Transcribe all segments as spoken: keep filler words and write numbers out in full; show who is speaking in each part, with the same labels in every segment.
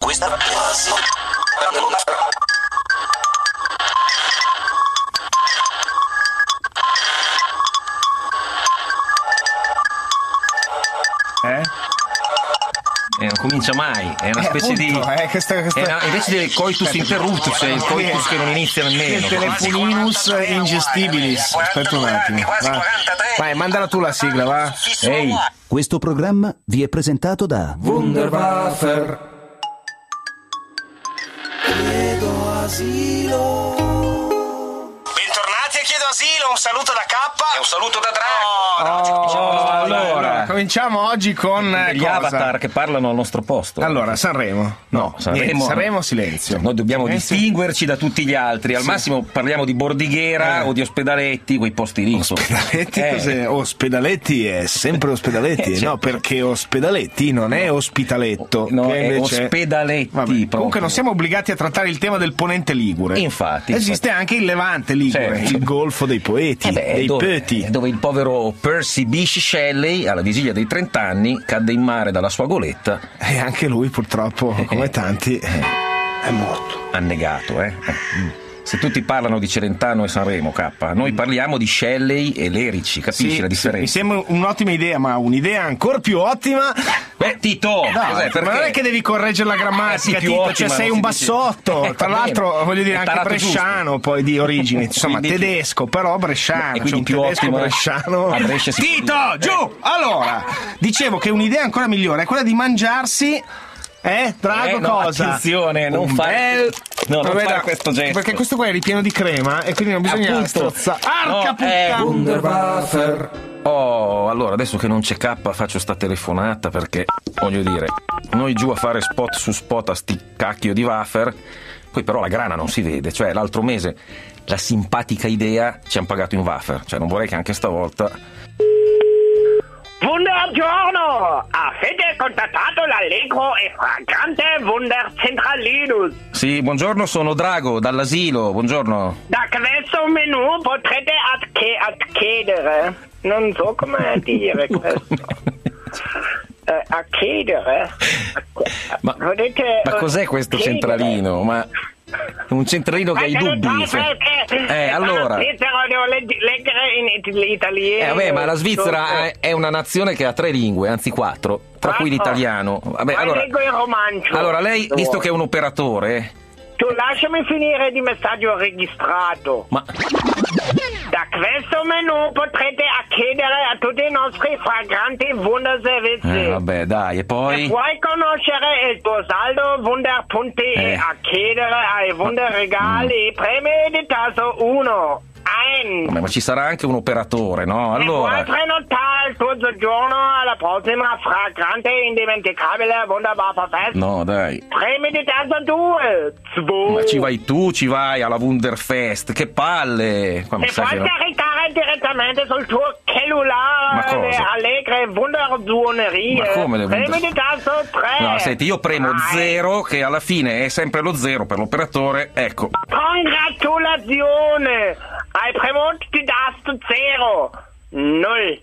Speaker 1: Questa
Speaker 2: Eh?
Speaker 3: Eh, non comincia mai, è una
Speaker 2: Eh,
Speaker 3: specie
Speaker 2: appunto,
Speaker 3: di.
Speaker 2: eh, questa- questa-
Speaker 3: è una- invece del coitus interruptus, è il coitus che non inizia nemmeno.
Speaker 2: Il telefoninus ingestibilis. Aspetta un attimo. Va. Vai, mandala tu la sigla, va.
Speaker 3: Ehi,
Speaker 4: Questo programma vi è presentato da
Speaker 2: Wunderwaffer.
Speaker 1: Bentornati a Chiedo Asilo, un saluto da K e un saluto da Drago.
Speaker 2: Oh, allora, cominciamo oggi con eh,
Speaker 3: gli
Speaker 2: cosa?
Speaker 3: avatar che parlano al nostro posto.
Speaker 2: Allora, Sanremo.
Speaker 3: No,
Speaker 2: Niente,
Speaker 3: Sanremo,
Speaker 2: Sanremo silenzio.
Speaker 3: Noi dobbiamo
Speaker 2: Eh, sì.
Speaker 3: distinguerci da tutti gli altri. Al
Speaker 2: Sì.
Speaker 3: massimo parliamo di Bordighera
Speaker 2: Eh.
Speaker 3: o di Ospedaletti, quei posti lì. insomma.
Speaker 2: Ospedaletti,
Speaker 3: Eh.
Speaker 2: cos'è? Ospedaletti è sempre Ospedaletti,
Speaker 3: Eh, certo.
Speaker 2: no? Perché Ospedaletti non è ospitaletto.
Speaker 3: No,
Speaker 2: che
Speaker 3: è
Speaker 2: invece...
Speaker 3: Ospedaletti.
Speaker 2: Vabbè,
Speaker 3: proprio.
Speaker 2: comunque non siamo obbligati a trattare il tema del ponente ligure.
Speaker 3: Infatti,
Speaker 2: Esiste
Speaker 3: infatti.
Speaker 2: anche il Levante ligure,
Speaker 3: Certo.
Speaker 2: il golfo dei poeti,
Speaker 3: Eh beh,
Speaker 2: dei
Speaker 3: dove,
Speaker 2: pöti.
Speaker 3: dove il povero Percy Bysshe Shelley, alla vigilia dei trent'anni, cadde in mare dalla sua goletta.
Speaker 2: E anche lui purtroppo, come tanti, è morto.
Speaker 3: Annegato, eh? Eh. Se tutti parlano di Celentano e Sanremo, K, noi parliamo di Shelley e Lerici, capisci
Speaker 2: Sì,
Speaker 3: la
Speaker 2: sì,
Speaker 3: differenza?
Speaker 2: mi sembra un'ottima idea, ma un'idea ancora più ottima.
Speaker 3: Beh, Tito,
Speaker 2: No,
Speaker 3: cos'è?
Speaker 2: ma
Speaker 3: Perché?
Speaker 2: non è che devi correggere la
Speaker 3: Eh, sì,
Speaker 2: grammatica,
Speaker 3: più
Speaker 2: Tito,
Speaker 3: ottima,
Speaker 2: cioè sei
Speaker 3: non
Speaker 2: un
Speaker 3: si dice.
Speaker 2: bassotto.
Speaker 3: Eh,
Speaker 2: Tra
Speaker 3: va
Speaker 2: l'altro,
Speaker 3: bene.
Speaker 2: voglio dire,
Speaker 3: È
Speaker 2: anche
Speaker 3: tarato
Speaker 2: bresciano poi di origine, insomma,
Speaker 3: quindi-
Speaker 2: tedesco, però bresciano.
Speaker 3: E quindi
Speaker 2: cioè un
Speaker 3: più
Speaker 2: tedesco
Speaker 3: ottimo, eh.
Speaker 2: bresciano.
Speaker 3: A Brescia si può
Speaker 2: Tito,
Speaker 3: dire.
Speaker 2: giù! Allora, dicevo che un'idea ancora migliore è quella di mangiarsi. Eh, Drago,
Speaker 3: Eh, no,
Speaker 2: cosa?
Speaker 3: attenzione, non
Speaker 2: Un
Speaker 3: fare-
Speaker 2: bel-
Speaker 3: no, non
Speaker 2: Vabbè,
Speaker 3: fare
Speaker 2: no,
Speaker 3: questo gesto.
Speaker 2: Perché questo qua è ripieno di crema e quindi non bisogna
Speaker 3: Appunto.
Speaker 2: strozzare.
Speaker 3: No,
Speaker 2: Arca
Speaker 3: eh,
Speaker 2: puttana!
Speaker 3: Wunderwaffer. Oh, allora adesso che non c'è K faccio sta telefonata perché, voglio dire, noi giù a fare spot su spot a sti cacchio di wafer, poi però la grana non si vede, cioè l'altro mese la simpatica idea ci hanno pagato in wafer, cioè non vorrei che anche stavolta.
Speaker 5: Buongiorno! Avete contattato l'allegro e fragrante Wunderzentralinus.
Speaker 3: Sì, buongiorno, sono Drago dall'asilo, buongiorno.
Speaker 5: Da questo menù potrete adche- accedere. Non so come dire questo. Eh, accedere?
Speaker 3: Ma,
Speaker 5: Potete,
Speaker 3: ma cos'è questo
Speaker 5: accedere.
Speaker 3: centralino? Ma un centralino che ha i
Speaker 5: Ma se non
Speaker 3: dubbi?
Speaker 5: sai
Speaker 3: cioè-
Speaker 5: perché-
Speaker 3: Eh, allora.
Speaker 5: Ma Svizzera devo legg- leggere in it- italiano.
Speaker 3: Eh, vabbè, ma la Svizzera
Speaker 5: Tutto.
Speaker 3: è- è una nazione che ha tre lingue, anzi quattro, tra cui
Speaker 5: Quattro?
Speaker 3: l'italiano. Vabbè,
Speaker 5: Ma
Speaker 3: allora,
Speaker 5: leggo il romancio.
Speaker 3: allora, lei, visto che è un operatore,
Speaker 5: Tu lasciami finire di messaggio registrato.
Speaker 3: ma
Speaker 5: Da questo menù potrete accedere a tutti i nostri fragranti wunderservizi.
Speaker 3: eh, vabbè, dai, e
Speaker 5: Se
Speaker 3: poi
Speaker 5: vuoi conoscere il tuo saldo wunder.de
Speaker 3: Eh.
Speaker 5: e accedere ai wunderregali e premi di tasso uno. Ein.
Speaker 3: vabbè, ma ci sarà anche un operatore, no?
Speaker 5: Se vuoi
Speaker 3: Allora,
Speaker 5: prenotare il tuo soggiorno alla prossima fragrante e indimenticabile Wunderwaffer Fest,
Speaker 3: no, dai.
Speaker 5: premi di tasso due. Zwei.
Speaker 3: Ma ci vai tu, ci vai alla Wunderfest, che palle! Qua mi
Speaker 5: Se
Speaker 3: sa
Speaker 5: puoi
Speaker 3: che no.
Speaker 5: caricare direttamente sul tuo cellulare
Speaker 3: Ma cosa?
Speaker 5: le allegre wundersuonerie.
Speaker 3: Ma come le wunder-
Speaker 5: Premi di tasso tre.
Speaker 3: No, senti, io premo
Speaker 5: Dai.
Speaker 3: zero, che alla fine è sempre lo zero per l'operatore, ecco.
Speaker 5: Congratulazione! Hai premuto di tasto zero. Null.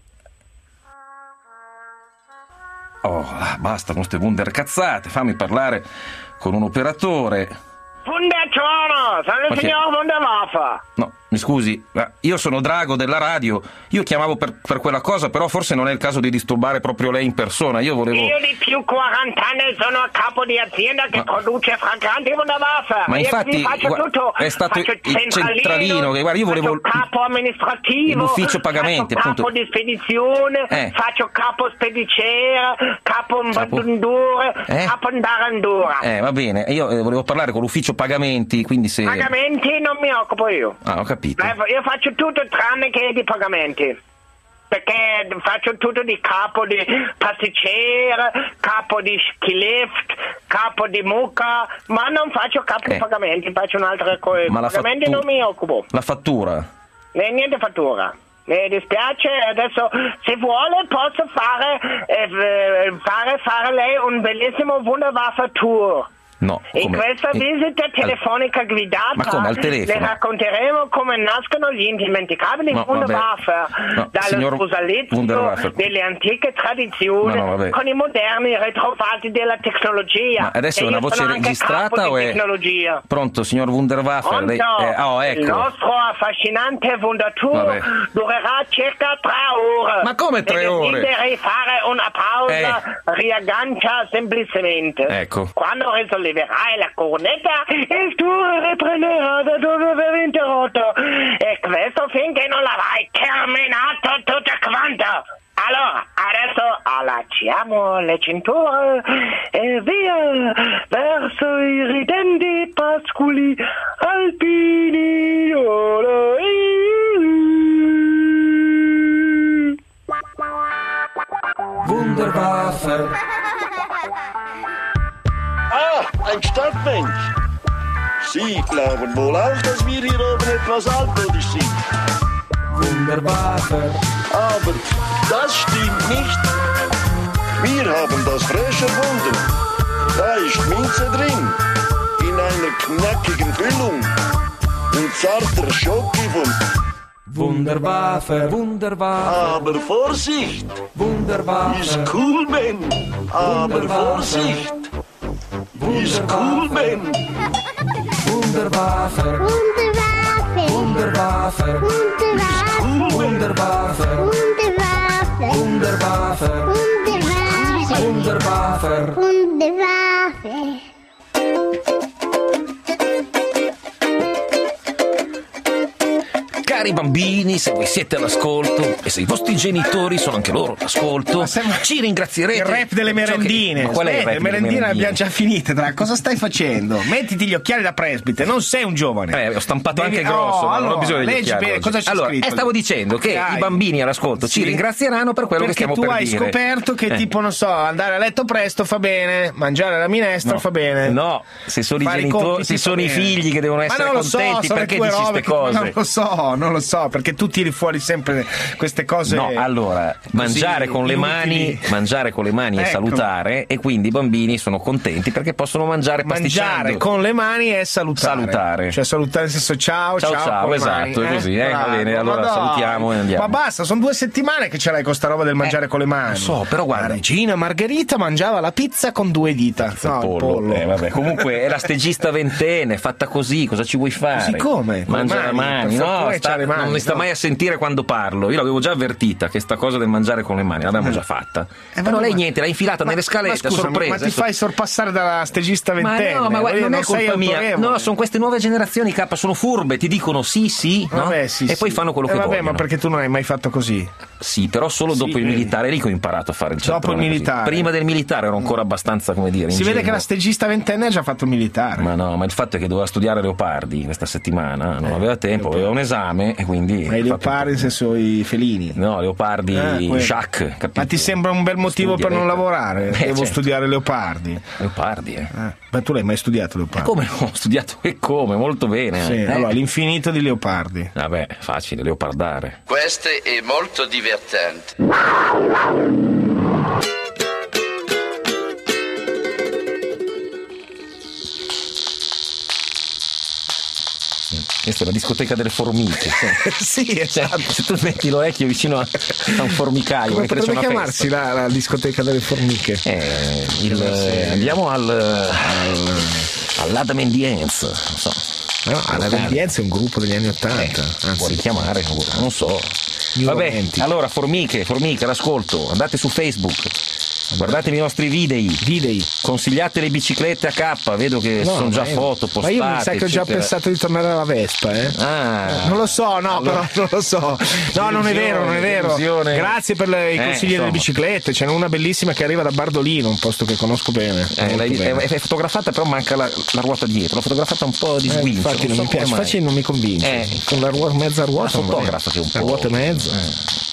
Speaker 3: Oh, basta con queste Wunder cazzate, fammi parlare con un operatore.
Speaker 5: Wundergiorno, sono
Speaker 3: Ma
Speaker 5: il
Speaker 3: che-
Speaker 5: signor Wunderwaffer.
Speaker 3: No, mi scusi, ma io sono Drago della radio, io chiamavo per, per quella cosa, però forse non è il caso di disturbare proprio lei in persona, io volevo...
Speaker 5: Io di più quaranta anni sono a capo di azienda che
Speaker 3: Ma-
Speaker 5: produce fragranti Wunderwaffer.
Speaker 3: Ma
Speaker 5: Io
Speaker 3: infatti,
Speaker 5: qui faccio
Speaker 3: guarda,
Speaker 5: tutto.
Speaker 3: è stato
Speaker 5: Faccio
Speaker 3: il centralino che- guarda, io volevo-
Speaker 5: faccio capo amministrativo,
Speaker 3: l'ufficio pagamenti,
Speaker 5: faccio
Speaker 3: appunto.
Speaker 5: capo di spedizione,
Speaker 3: Eh.
Speaker 5: faccio capo spedicera, capo
Speaker 3: Capo-
Speaker 5: bandundure,
Speaker 3: Eh?
Speaker 5: capo andarandura.
Speaker 3: Eh, va bene, io eh, volevo parlare con l'ufficio pagamenti, quindi se...
Speaker 5: Pagamenti non mi occupo io.
Speaker 3: Ah, ho capito.
Speaker 5: Eh, Io faccio tutto tranne che di pagamenti. Perché faccio tutto di capo di pasticcere, capo di ski lift, capo di mucca, ma non faccio capo
Speaker 3: Eh.
Speaker 5: di pagamenti, faccio un'altra cosa.
Speaker 3: Ma la
Speaker 5: Pagamenti
Speaker 3: fattu-
Speaker 5: non mi occupo.
Speaker 3: La fattura?
Speaker 5: Eh, niente fattura. Mi dispiace, adesso se vuole posso fare, eh, f- fare, fare lei un bellissimo Wunderwaffer Tour.
Speaker 3: No,
Speaker 5: In
Speaker 3: come?
Speaker 5: questa
Speaker 3: In-
Speaker 5: visita telefonica
Speaker 3: Ma
Speaker 5: guidata
Speaker 3: come, al telefono?
Speaker 5: le racconteremo come nascono gli indimenticabili
Speaker 3: No,
Speaker 5: Wunderwaffe,
Speaker 3: No,
Speaker 5: dallo
Speaker 3: signor
Speaker 5: sposalizio
Speaker 3: Wunderwaffe.
Speaker 5: delle antiche tradizioni
Speaker 3: No, no, vabbè.
Speaker 5: con i moderni retrovati della tecnologia.
Speaker 3: Ma adesso
Speaker 5: E
Speaker 3: è una
Speaker 5: io
Speaker 3: voce
Speaker 5: sono anche
Speaker 3: registrata
Speaker 5: capo
Speaker 3: o
Speaker 5: di
Speaker 3: è...
Speaker 5: tecnologia.
Speaker 3: Pronto, signor Wunderwaffe? Lei-
Speaker 5: Pronto?
Speaker 3: eh, oh,
Speaker 5: Il
Speaker 3: ecco.
Speaker 5: nostro affascinante Wundertour
Speaker 3: Vabbè.
Speaker 5: durerà circa tre ore.
Speaker 3: Ma come tre
Speaker 5: Se
Speaker 3: ore?
Speaker 5: desideri fare una pausa, riaggancia semplicemente.
Speaker 3: Ecco.
Speaker 5: Quando risolleverai la cornetta, il tour riprenderà da dove avevi interrotto. E questo finché non l'avrai terminato tutta quanta. Allora, adesso allacciamo le cinture e via verso i ridenti pascoli alpini.
Speaker 3: Wunderwaffe.
Speaker 6: Ah, ein Stadtmensch. Sie glauben wohl auch, dass wir hier oben etwas altmodisch sind.
Speaker 3: Wunderwaffe.
Speaker 6: Aber das stimmt nicht. Wir haben das frisch erfunden. Da ist Minze drin, in einer knackigen Füllung und zarter Schoki von...
Speaker 3: Wunderwaffe. Wunderwaffe.
Speaker 6: Aber Vorsicht,
Speaker 3: Wunderwaffe.
Speaker 6: ist cool, Ben. Aber Vorsicht, ist cool, Ben.
Speaker 3: Wunderwaffe.
Speaker 7: Wunderwaffe.
Speaker 3: Wunderwaffe.
Speaker 7: Wunderwaffe.
Speaker 3: Wunderwaffe.
Speaker 7: Wunderwaffe.
Speaker 3: Wunderwaffe.
Speaker 7: Wunderwaffe.
Speaker 3: Wunderwaffe.
Speaker 7: Wunderwaffe.
Speaker 3: Cari bambini, se voi siete all'ascolto e se i vostri genitori sono anche loro all'ascolto,
Speaker 2: sembra
Speaker 3: ci ringrazierete.
Speaker 2: Il rap delle
Speaker 3: per ciò che-
Speaker 2: merendine.
Speaker 3: Ma qual è il
Speaker 2: Aspetta,
Speaker 3: rap
Speaker 2: le
Speaker 3: delle
Speaker 2: merendine le
Speaker 3: merendine?
Speaker 2: abbiamo già finite. Tra cosa stai facendo? Mettiti gli occhiali da presbite, non sei un giovane.
Speaker 3: Eh, ho stampato
Speaker 2: Devi-
Speaker 3: anche grosso,
Speaker 2: Oh,
Speaker 3: ma non ho
Speaker 2: allora,
Speaker 3: bisogno degli
Speaker 2: leggi
Speaker 3: occhiali
Speaker 2: bene,
Speaker 3: oggi.
Speaker 2: cosa c'è
Speaker 3: Allora,
Speaker 2: scritto?
Speaker 3: eh, stavo dicendo che
Speaker 2: Dai.
Speaker 3: i bambini all'ascolto ci
Speaker 2: Sì.
Speaker 3: ringrazieranno per quello
Speaker 2: Perché
Speaker 3: che stiamo
Speaker 2: tu
Speaker 3: per
Speaker 2: hai
Speaker 3: dire.
Speaker 2: scoperto che
Speaker 3: Eh.
Speaker 2: tipo, non so, andare a letto presto fa bene, mangiare la minestra
Speaker 3: No.
Speaker 2: fa bene.
Speaker 3: No, se sono i
Speaker 2: Fare
Speaker 3: genitori,
Speaker 2: compiti
Speaker 3: se
Speaker 2: fa
Speaker 3: sono i
Speaker 2: bene.
Speaker 3: figli che devono
Speaker 2: Ma
Speaker 3: essere
Speaker 2: non lo so,
Speaker 3: contenti,
Speaker 2: sono le
Speaker 3: perché
Speaker 2: tue
Speaker 3: dici
Speaker 2: robe
Speaker 3: queste
Speaker 2: che- ma
Speaker 3: cose?
Speaker 2: Non lo so, non lo so, perché tu tiri fuori sempre queste cose.
Speaker 3: No, allora, mangiare con le mani,
Speaker 2: inutili.
Speaker 3: mangiare con le mani è
Speaker 2: Ecco.
Speaker 3: salutare e quindi i bambini sono contenti perché possono mangiare pasticciando.
Speaker 2: Mangiare con le mani è salutare.
Speaker 3: Salutare.
Speaker 2: Cioè salutare nel senso ciao,
Speaker 3: Ciao,
Speaker 2: ciao.
Speaker 3: ciao,
Speaker 2: con le
Speaker 3: esatto,
Speaker 2: mani,
Speaker 3: è così, eh, va
Speaker 2: Bravo,
Speaker 3: bene, allora
Speaker 2: ma dai.
Speaker 3: salutiamo e andiamo.
Speaker 2: Ma basta, sono due settimane che ce l'hai con sta roba del mangiare con le mani.
Speaker 3: lo so, però guarda-
Speaker 2: La regina Margherita mangiava la pizza con due dita. No, il
Speaker 3: pollo.
Speaker 2: pollo.
Speaker 3: Eh, vabbè. Comunque è la stagista ventenne, fatta così, cosa ci vuoi fare?
Speaker 2: Così come? Con le
Speaker 3: Mangia le
Speaker 2: mani,
Speaker 3: mani,
Speaker 2: per
Speaker 3: no,
Speaker 2: fortuna
Speaker 3: sta-
Speaker 2: c'ha le mani,
Speaker 3: non mi sta
Speaker 2: no.
Speaker 3: mai a sentire quando parlo. Io l'avevo già avvertita che sta cosa del mangiare con le mani, l'abbiamo già fatta.
Speaker 2: Eh,
Speaker 3: però
Speaker 2: vabbè,
Speaker 3: lei
Speaker 2: ma-
Speaker 3: niente, l'ha infilata
Speaker 2: Ma-
Speaker 3: nelle scalette,
Speaker 2: ma
Speaker 3: a
Speaker 2: scusami,
Speaker 3: sorpresa.
Speaker 2: Ma ti
Speaker 3: Adesso-
Speaker 2: fai sorpassare dalla stagista
Speaker 3: Ma
Speaker 2: ventenne?
Speaker 3: no, ma guarda, non è
Speaker 2: sei
Speaker 3: colpa mia.
Speaker 2: autorevole.
Speaker 3: No, sono queste nuove generazioni, K, sono furbe, ti dicono sì, sì, no?
Speaker 2: Vabbè, sì,
Speaker 3: e poi
Speaker 2: sì.
Speaker 3: fanno quello
Speaker 2: Eh,
Speaker 3: che
Speaker 2: vabbè,
Speaker 3: vogliono.
Speaker 2: ma perché tu non hai mai fatto così?
Speaker 3: Sì, però solo
Speaker 2: Sì,
Speaker 3: dopo il
Speaker 2: vedi.
Speaker 3: militare, lì che ho imparato a fare il
Speaker 2: Dopo il
Speaker 3: cialtrone così.
Speaker 2: militare.
Speaker 3: Prima del militare ero ancora abbastanza, come dire,
Speaker 2: Si vede
Speaker 3: ingenuo.
Speaker 2: che la stagista ventenne ha già fatto il militare.
Speaker 3: Ma no, ma il fatto è che doveva studiare Leopardi questa settimana, non aveva tempo, aveva un esame e quindi...
Speaker 2: Ma i
Speaker 3: ha fatto-
Speaker 2: leopardi nel senso i felini.
Speaker 3: No, Leopardi,
Speaker 2: Ah, quello.
Speaker 3: Jacques, capito?
Speaker 2: Ma ti sembra un bel motivo
Speaker 3: Studia,
Speaker 2: per non
Speaker 3: eh.
Speaker 2: lavorare?
Speaker 3: Eh,
Speaker 2: Devo
Speaker 3: certo.
Speaker 2: studiare leopardi.
Speaker 3: Leopardi, eh.
Speaker 2: Eh, ma tu l'hai mai studiato leopardi?
Speaker 3: Come no? Ho studiato e come, molto bene.
Speaker 2: Sì,
Speaker 3: eh.
Speaker 2: allora l'infinito di leopardi.
Speaker 3: Vabbè, facile, leopardare.
Speaker 8: Questo è molto divertente.
Speaker 3: Questa è la discoteca delle formiche.
Speaker 2: Sì,
Speaker 3: Cioè,
Speaker 2: esatto.
Speaker 3: se tu metti l'orecchio vicino a, a un formicaio,
Speaker 2: Come
Speaker 3: mentre c'è
Speaker 2: potrebbe
Speaker 3: una
Speaker 2: chiamarsi
Speaker 3: festa.
Speaker 2: la, la discoteca delle formiche?
Speaker 3: Eh, il, eh, andiamo al all'Adam and the Ants, non so.
Speaker 2: No, la Vendienza è un gruppo degli anni Ottanta.
Speaker 3: Eh, può richiamare, non so.
Speaker 2: New
Speaker 3: Vabbè,
Speaker 2: Romantic.
Speaker 3: allora formiche, formiche, all'ascolto, andate su Facebook, guardatevi i nostri videi,
Speaker 2: Videi.
Speaker 3: consigliate le biciclette a K, vedo che
Speaker 2: No,
Speaker 3: sono già
Speaker 2: ma io-
Speaker 3: foto postate.
Speaker 2: Ma io mi sa che ho già
Speaker 3: eccetera.
Speaker 2: pensato di tornare alla Vespa, eh.
Speaker 3: Ah,
Speaker 2: Non lo so, no,
Speaker 3: Allora-
Speaker 2: però non lo so. No, non è vero, non è vero.
Speaker 3: Delusione.
Speaker 2: Grazie per le- i
Speaker 3: Eh,
Speaker 2: consigli delle
Speaker 3: insomma.
Speaker 2: biciclette. Ce n'è una bellissima che arriva da Bardolino, un posto che conosco bene.
Speaker 3: Eh,
Speaker 2: molto
Speaker 3: l'hai-
Speaker 2: bene.
Speaker 3: è, è fotografata, però manca la, la ruota dietro. L'ho fotografata un po' di
Speaker 2: Eh,
Speaker 3: sguincio.
Speaker 2: infatti non
Speaker 3: so
Speaker 2: mi piace,
Speaker 3: come mai.
Speaker 2: infatti non mi convince.
Speaker 3: Eh.
Speaker 2: Con la ruota, mezza ruota.
Speaker 3: La fotografa che è un
Speaker 2: La
Speaker 3: po'.
Speaker 2: ruota e mezza.
Speaker 3: Eh.